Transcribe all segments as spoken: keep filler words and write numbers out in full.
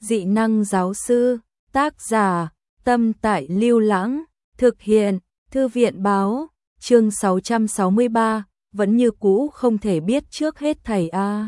Dị năng giáo sư, tác giả, Tâm Tại Lưu Lãng, thực hiện, Thư viện báo, chương sáu trăm sáu mươi ba, vẫn như cũ không thể biết trước hết thầy a.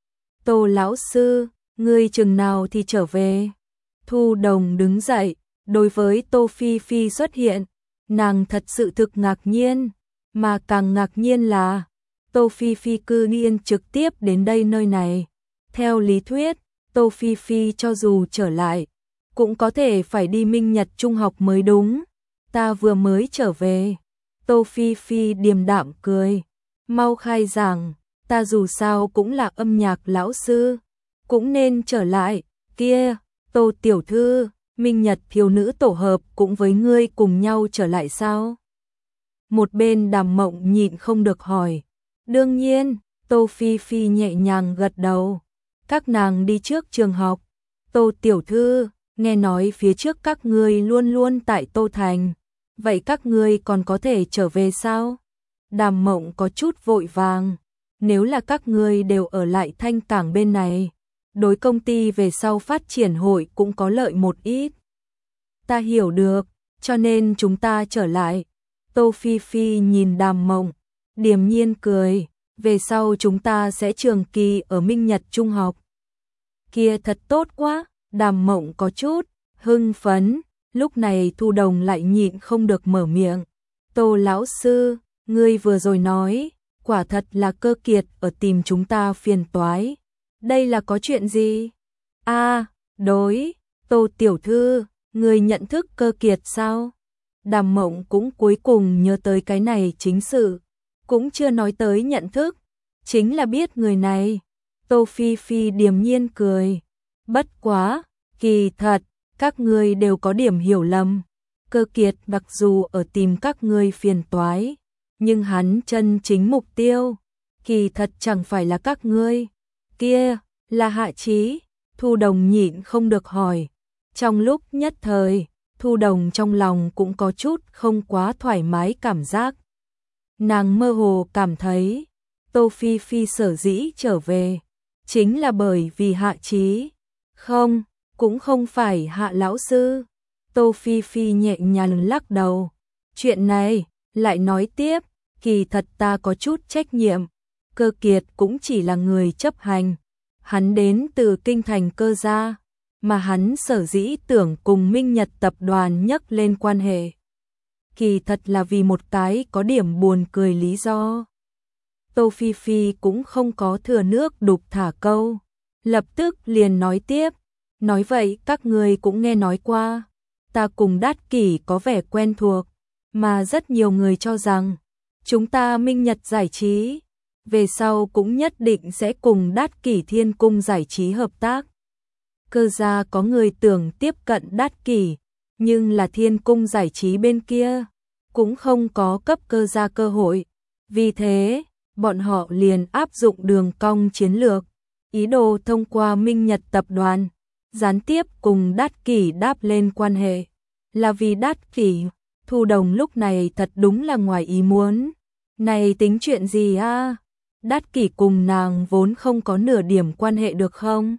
Tô lão sư, ngươi chừng nào thì trở về? Thu Đồng đứng dậy, đối với Tô Phi Phi xuất hiện, nàng thật sự thực ngạc nhiên, mà càng ngạc nhiên là Tô Phi Phi cư nhiên trực tiếp đến đây nơi này. Theo lý thuyết, Tô Phi Phi cho dù trở lại, cũng có thể phải đi Minh Nhật Trung học mới đúng. Ta vừa mới trở về. Tô Phi Phi điềm đạm cười. Mau khai giảng, ta dù sao cũng là âm nhạc lão sư, cũng nên trở lại. Kia, Tô tiểu thư, Minh Nhật thiếu nữ tổ hợp cũng với ngươi cùng nhau trở lại sao? Một bên Đàm Mộng nhịn không được hỏi. Đương nhiên, Tô Phi Phi nhẹ nhàng gật đầu. Các nàng đi trước trường học. Tô tiểu thư, nghe nói phía trước các ngươi luôn luôn tại Tô Thành. Vậy các ngươi còn có thể trở về sao? Đàm Mộng có chút vội vàng. Nếu là các ngươi đều ở lại Thanh Cảng bên này, đối công ty về sau phát triển hội cũng có lợi một ít. Ta hiểu được, cho nên chúng ta trở lại. Tô Phi Phi nhìn Đàm Mộng, điềm nhiên cười. Về sau chúng ta sẽ trường kỳ ở Minh Nhật Trung học. Kia thật tốt quá. Đàm Mộng có chút hưng phấn. Lúc này Thu Đồng lại nhịn không được mở miệng. Tô lão sư, ngươi vừa rồi nói, quả thật là Cơ Kiệt ở tìm chúng ta phiền toái. Đây là có chuyện gì? A, đối, Tô tiểu thư, ngươi nhận thức Cơ Kiệt sao? Đàm Mộng cũng cuối cùng nhớ tới cái này chính sự, cũng chưa nói tới nhận thức, chính là biết người này. Tô Phi Phi điềm nhiên cười. Bất quá, kỳ thật, các ngươi đều có điểm hiểu lầm. Cơ Kiệt mặc dù ở tìm các ngươi phiền toái, nhưng hắn chân chính mục tiêu, kỳ thật chẳng phải là các ngươi. Kia, là Hạ Chí. Thu Đồng nhịn không được hỏi. Trong lúc nhất thời, Thu Đồng trong lòng cũng có chút không quá thoải mái cảm giác. Nàng mơ hồ cảm thấy, Tô Phi Phi sở dĩ trở về, chính là bởi vì Hạ Chí. Không, cũng không phải Hạ lão sư. Tô Phi Phi nhẹ nhàng lắc đầu. Chuyện này, lại nói tiếp, kỳ thật ta có chút trách nhiệm. Cơ Kiệt cũng chỉ là người chấp hành. Hắn đến từ kinh thành Cơ gia, mà hắn sở dĩ tưởng cùng Minh Nhật tập đoàn nhắc lên quan hệ. Kỳ thật là vì một cái có điểm buồn cười lý do. Tô Phi Phi cũng không có thừa nước đục thả câu, lập tức liền nói tiếp. Nói vậy các ngươi cũng nghe nói qua, ta cùng Đát Kỷ có vẻ quen thuộc, mà rất nhiều người cho rằng chúng ta Minh Nhật giải trí về sau cũng nhất định sẽ cùng Đát Kỷ Thiên Cung giải trí hợp tác. Cơ gia có người tưởng tiếp cận Đát Kỷ, nhưng là Thiên Cung giải trí bên kia cũng không có cấp Cơ gia cơ hội. Vì thế, bọn họ liền áp dụng đường cong chiến lược, ý đồ thông qua Minh Nhật tập đoàn gián tiếp cùng Đát Kỷ đáp lên quan hệ. Là vì Đát Kỷ. Thu Đồng lúc này thật đúng là ngoài ý muốn. Này tính chuyện gì a? Đát Kỷ cùng nàng vốn không có nửa điểm quan hệ được không?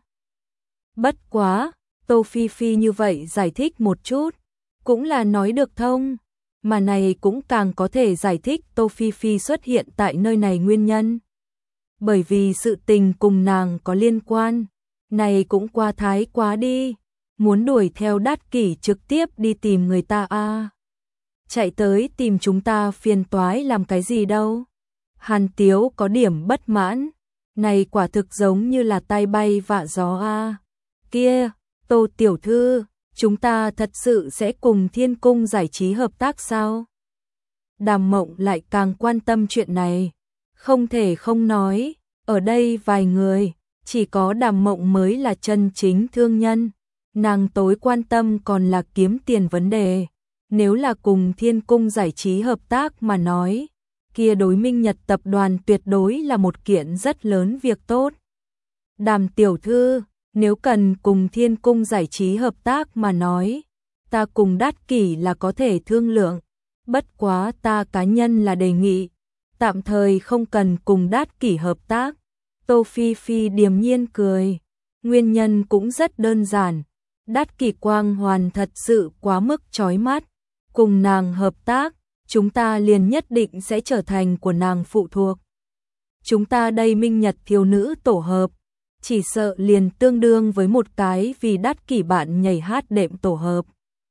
Bất quá, Tô Phi Phi như vậy giải thích một chút, cũng là nói được thông. Mà này cũng càng có thể giải thích Tô Phi Phi xuất hiện tại nơi này nguyên nhân. Bởi vì sự tình cùng nàng có liên quan. Này cũng qua thái quá đi. Muốn đuổi theo Đát Kỷ trực tiếp đi tìm người ta a. À. Chạy tới tìm chúng ta phiền toái làm cái gì đâu. Hàn Tiếu có điểm bất mãn. Này quả thực giống như là tai bay vạ gió a. À. Kia, Tô tiểu thư, chúng ta thật sự sẽ cùng Thiên Cung giải trí hợp tác sao? Đàm Mộng lại càng quan tâm chuyện này. Không thể không nói, ở đây vài người, chỉ có Đàm Mộng mới là chân chính thương nhân. Nàng tối quan tâm còn là kiếm tiền vấn đề. Nếu là cùng Thiên Cung giải trí hợp tác mà nói, kia đối Minh Nhật tập đoàn tuyệt đối là một kiện rất lớn việc tốt. Đàm tiểu thư, nếu cần cùng Thiên Cung giải trí hợp tác mà nói, ta cùng Đát Kỷ là có thể thương lượng. Bất quá ta cá nhân là đề nghị, tạm thời không cần cùng Đát Kỷ hợp tác. Tô Phi Phi điềm nhiên cười. Nguyên nhân cũng rất đơn giản, Đát Kỷ quang hoàn thật sự quá mức chói mắt, cùng nàng hợp tác, chúng ta liền nhất định sẽ trở thành của nàng phụ thuộc. Chúng ta đây Minh Nhật thiếu nữ tổ hợp, chỉ sợ liền tương đương với một cái vì Đát Kỷ bạn nhảy hát đệm tổ hợp.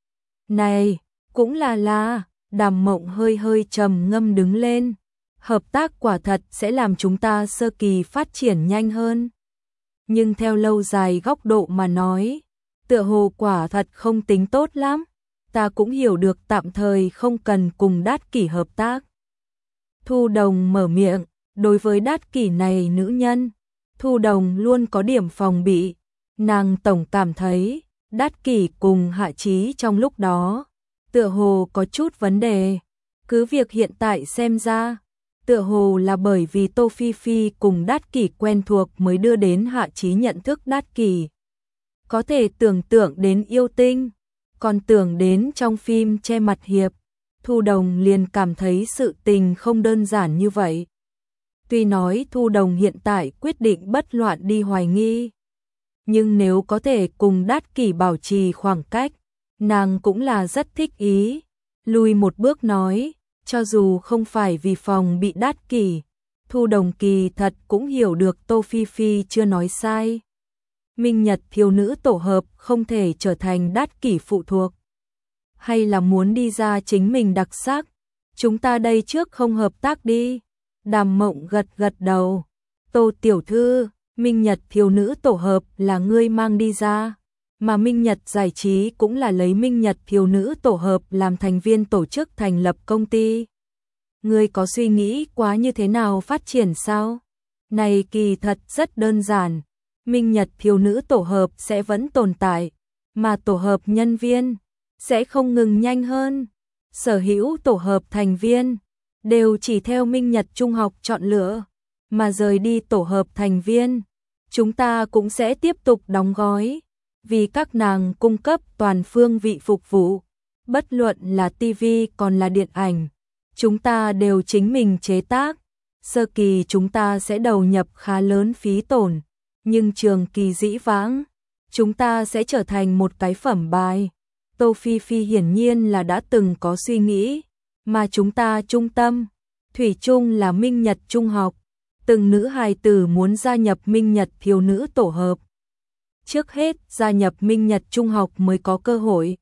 Này, cũng là là, Đàm Mộng hơi hơi trầm ngâm đứng lên. Hợp tác quả thật sẽ làm chúng ta sơ kỳ phát triển nhanh hơn. Nhưng theo lâu dài góc độ mà nói, tựa hồ quả thật không tính tốt lắm. Ta cũng hiểu được tạm thời không cần cùng Đát Kỷ hợp tác. Thu Đồng mở miệng, đối với Đát Kỷ này nữ nhân, Thu Đồng luôn có điểm phòng bị. Nàng tổng cảm thấy, Đát Kỷ cùng Hạ Chí trong lúc đó, tựa hồ có chút vấn đề. Cứ việc hiện tại xem ra, tựa hồ là bởi vì Tô Phi Phi cùng Đát Kỷ quen thuộc mới đưa đến Hạ Chí nhận thức Đát Kỷ. Có thể tưởng tượng đến yêu tinh, còn tưởng đến trong phim che mặt hiệp, Thu Đồng liền cảm thấy sự tình không đơn giản như vậy. Tuy nói Thu Đồng hiện tại quyết định bất loạn đi hoài nghi, nhưng nếu có thể cùng Đát Kỷ bảo trì khoảng cách, nàng cũng là rất thích ý. Lùi một bước nói, cho dù không phải vì phòng bị Đát Kỷ, Thu Đồng kỳ thật cũng hiểu được Tô Phi Phi chưa nói sai. Minh Nhật thiếu nữ tổ hợp không thể trở thành Đát Kỷ phụ thuộc. Hay là muốn đi ra chính mình đặc sắc, chúng ta đây trước không hợp tác đi. Đàm Mộng gật gật đầu. Tô tiểu thư, Minh Nhật thiếu nữ tổ hợp là ngươi mang đi ra, mà Minh Nhật giải trí cũng là lấy Minh Nhật thiếu nữ tổ hợp làm thành viên tổ chức thành lập công ty. Ngươi có suy nghĩ quá như thế nào phát triển sao? Này kỳ thật rất đơn giản, Minh Nhật thiếu nữ tổ hợp sẽ vẫn tồn tại, mà tổ hợp nhân viên sẽ không ngừng nhanh hơn. Sở hữu tổ hợp thành viên đều chỉ theo Minh Nhật Trung học chọn lựa, mà rời đi tổ hợp thành viên, chúng ta cũng sẽ tiếp tục đóng gói, vì các nàng cung cấp toàn phương vị phục vụ, bất luận là ti vi còn là điện ảnh, chúng ta đều chính mình chế tác. Sơ kỳ chúng ta sẽ đầu nhập khá lớn phí tổn, nhưng trường kỳ dĩ vãng, chúng ta sẽ trở thành một cái phẩm bài. Tô Phi Phi hiển nhiên là đã từng có suy nghĩ, mà chúng ta trung tâm, thủy chung là Minh Nhật Trung học, từng nữ hài tử muốn gia nhập Minh Nhật thiếu nữ tổ hợp. Trước hết gia nhập Minh Nhật Trung học mới có cơ hội.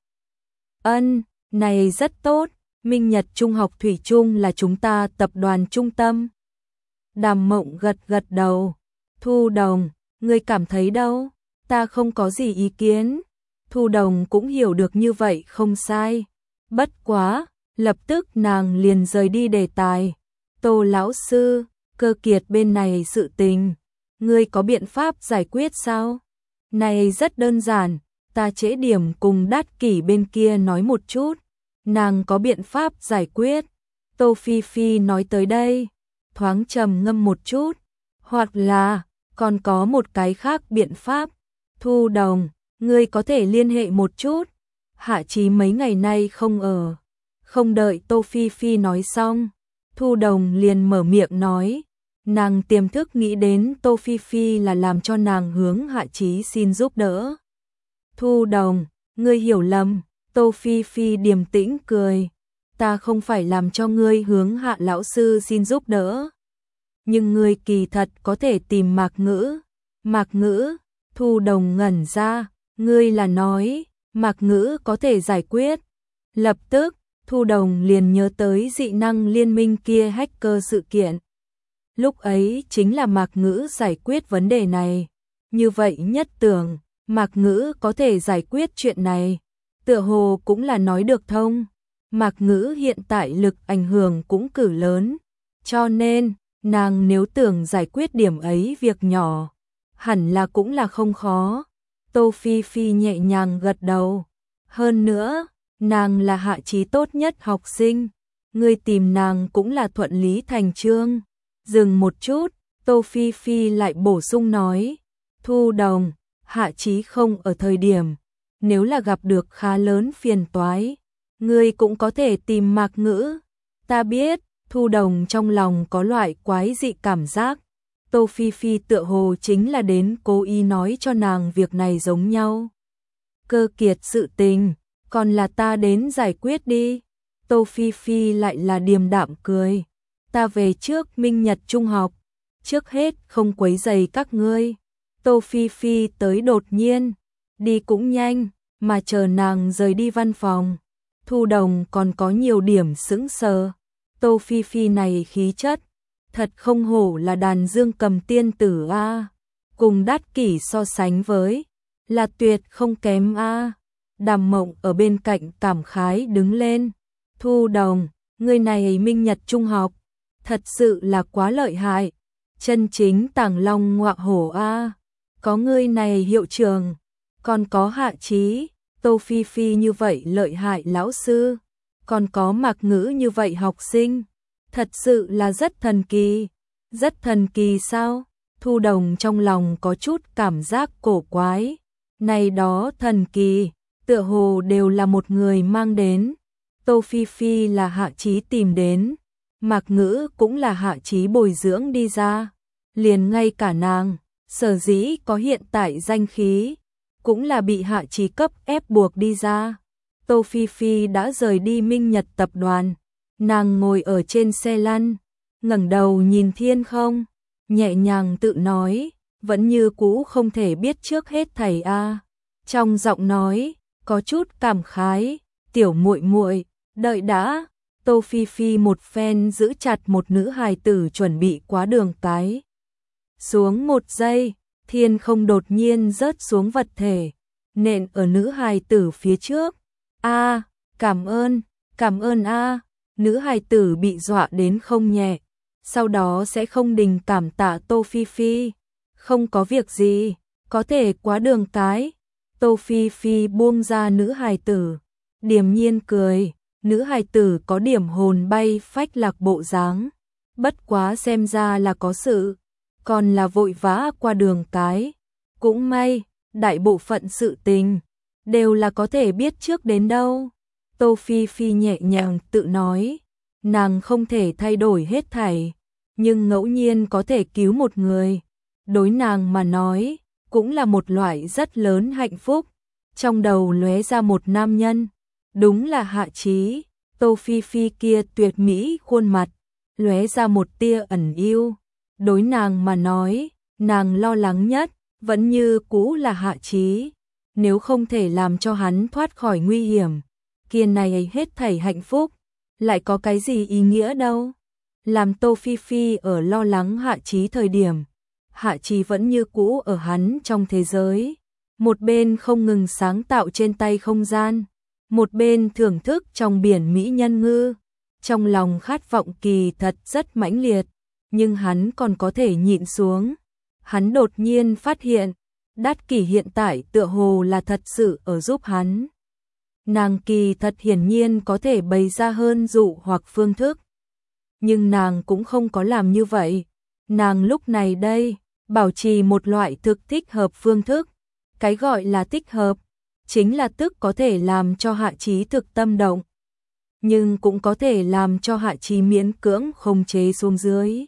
Ân, này rất tốt, Minh Nhật Trung học thủy chung là chúng ta tập đoàn trung tâm. Đàm Mộng gật gật đầu. Thu Đồng, ngươi cảm thấy đâu? Ta không có gì ý kiến. Thu Đồng cũng hiểu được như vậy không sai. Bất quá, lập tức nàng liền rời đi đề tài. Tô lão sư, Cơ Kiệt bên này sự tình, ngươi có biện pháp giải quyết sao? Này rất đơn giản, ta trễ điểm cùng Đát Kỷ bên kia nói một chút, nàng có biện pháp giải quyết. Tô Phi Phi nói tới đây, thoáng trầm ngâm một chút, hoặc là còn có một cái khác biện pháp. Thu Đồng, ngươi có thể liên hệ một chút. Hạ Chí mấy ngày nay không ở. Không đợi Tô Phi Phi nói xong, Thu Đồng liền mở miệng nói, nàng tiềm thức nghĩ đến Tô Phi Phi là làm cho nàng hướng Hạ Chí xin giúp đỡ. Thu Đồng, ngươi hiểu lầm. Tô Phi Phi điềm tĩnh cười, ta không phải làm cho ngươi hướng Hạ lão sư xin giúp đỡ, nhưng ngươi kỳ thật có thể tìm Mạc Ngữ. Mạc Ngữ? Thu Đồng ngẩn ra, ngươi là nói Mạc Ngữ có thể giải quyết? Lập tức, Thu Đồng liền nhớ tới dị năng liên minh kia hacker sự kiện. Lúc ấy chính là Mạc Ngữ giải quyết vấn đề này. Như vậy nhất tưởng, Mạc Ngữ có thể giải quyết chuyện này, tựa hồ cũng là nói được thông. Mạc Ngữ hiện tại lực ảnh hưởng cũng cử lớn, cho nên, nàng nếu tưởng giải quyết điểm ấy việc nhỏ, hẳn là cũng là không khó. Tô Phi Phi nhẹ nhàng gật đầu. Hơn nữa, nàng là Hạ Chí tốt nhất học sinh, ngươi tìm nàng cũng là thuận lý thành chương. Dừng một chút, Tô Phi Phi lại bổ sung nói, Thu Đồng, Hạ Chí không ở thời điểm, nếu là gặp được khá lớn phiền toái, ngươi cũng có thể tìm Mạc Ngữ. Ta biết, Thu Đồng trong lòng có loại quái dị cảm giác, Tô Phi Phi tựa hồ chính là đến cố ý nói cho nàng việc này giống nhau. Cơ kiệt sự tình, còn là ta đến giải quyết đi. Tô Phi Phi lại là điềm đạm cười. Ta về trước Minh Nhật Trung học, trước hết không quấy rầy các ngươi. Tô Phi Phi tới đột nhiên, đi cũng nhanh, mà chờ nàng rời đi văn phòng. Thu Đồng còn có nhiều điểm sững sờ. Tô Phi Phi này khí chất, thật không hổ là đàn dương cầm tiên tử a, cùng Đát Kỷ so sánh với, là tuyệt không kém a. Đàm Mộng ở bên cạnh cảm khái đứng lên. Thu Đồng, người này Minh Nhật Trung học, thật sự là quá lợi hại, chân chính tàng long ngọa hổ a. Có người này hiệu trưởng, còn có Hạ Chí, Tô Phi Phi như vậy lợi hại lão sư, còn có Mạc Ngữ như vậy học sinh, thật sự là rất thần kỳ. Rất thần kỳ sao? Thu Đồng trong lòng có chút cảm giác cổ quái. Này đó thần kỳ, tựa hồ đều là một người mang đến. Tô Phi Phi là Hạ Chí tìm đến, Mạc Ngữ cũng là Hạ Chí bồi dưỡng đi ra. Liền ngay cả nàng, sở dĩ có hiện tại danh khí, cũng là bị Hạ Chí cấp ép buộc đi ra. Tô Phi Phi đã rời đi Minh Nhật tập đoàn, nàng ngồi ở trên xe lăn, ngẩng đầu nhìn thiên không, nhẹ nhàng tự nói, vẫn như cũ không thể biết trước hết thầy a. Trong giọng nói có chút cảm khái, tiểu muội muội, đợi đã. Tô Phi Phi một phen giữ chặt một nữ hài tử chuẩn bị quá đường cái. Xuống một giây, thiên không đột nhiên rớt xuống vật thể, nện ở nữ hài tử phía trước. A, cảm ơn, cảm ơn a. Nữ hài tử bị dọa đến không nhẹ, sau đó sẽ không đình cảm tạ Tô Phi Phi. Không có việc gì, có thể quá đường cái. Tô Phi Phi buông ra nữ hài tử, điềm nhiên cười. Nữ hài tử có điểm hồn bay phách lạc bộ dáng, bất quá xem ra là có sự, còn là vội vã qua đường cái. Cũng may, đại bộ phận sự tình đều là có thể biết trước đến đâu. Tô Phi Phi nhẹ nhàng tự nói, nàng không thể thay đổi hết thảy, nhưng ngẫu nhiên có thể cứu một người, đối nàng mà nói, cũng là một loại rất lớn hạnh phúc. Trong đầu lóe ra một nam nhân, đúng là Hạ Chí. Tô Phi Phi kia tuyệt mỹ khuôn mặt, lóe ra một tia ẩn yêu. Đối nàng mà nói, nàng lo lắng nhất, vẫn như cũ là Hạ Chí. Nếu không thể làm cho hắn thoát khỏi nguy hiểm, kia này hết thảy hạnh phúc, lại có cái gì ý nghĩa đâu. Làm Tô Phi Phi ở lo lắng Hạ Chí thời điểm, Hạ Chí vẫn như cũ ở hắn trong thế giới. Một bên không ngừng sáng tạo trên tay không gian, một bên thưởng thức trong biển mỹ nhân ngư. Trong lòng khát vọng kỳ thật rất mãnh liệt, nhưng hắn còn có thể nhịn xuống. Hắn đột nhiên phát hiện, Đát Kỷ hiện tại tựa hồ là thật sự ở giúp hắn. Nàng kỳ thật hiển nhiên có thể bày ra hơn dụ hoặc phương thức, nhưng nàng cũng không có làm như vậy. Nàng lúc này đây, bảo trì một loại thực thích hợp phương thức. Cái gọi là thích hợp, chính là tức có thể làm cho Hạ Chí thực tâm động, nhưng cũng có thể làm cho Hạ Chí miễn cưỡng khống chế xuống dưới.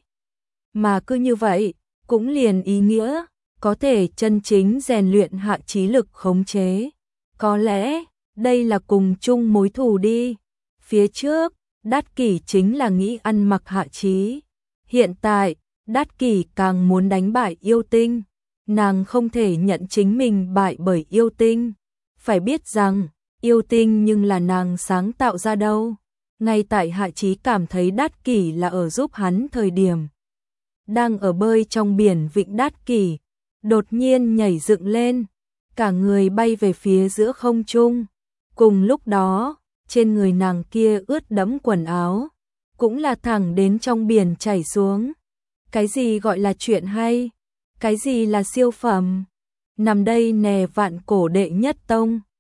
Mà cứ như vậy, cũng liền ý nghĩa, có thể chân chính rèn luyện Hạ Chí lực khống chế. Có lẽ, đây là cùng chung mối thù đi. Phía trước, Đát Kỷ chính là nghĩ ăn mặc Hạ Chí. Hiện tại, Đát Kỷ càng muốn đánh bại yêu tinh. Nàng không thể nhận chính mình bại bởi yêu tinh. Phải biết rằng, yêu tinh nhưng là nàng sáng tạo ra đâu. Ngay tại Hạ Chí cảm thấy Đát Kỷ là ở giúp hắn thời điểm, đang ở bơi trong biển vịnh, Đát Kỷ đột nhiên nhảy dựng lên, cả người bay về phía giữa không trung. Cùng lúc đó, trên người nàng kia ướt đẫm quần áo, cũng là thẳng đến trong biển chảy xuống. Cái gì gọi là chuyện hay? Cái gì là siêu phẩm? Nằm đây nè vạn cổ đệ nhất tông.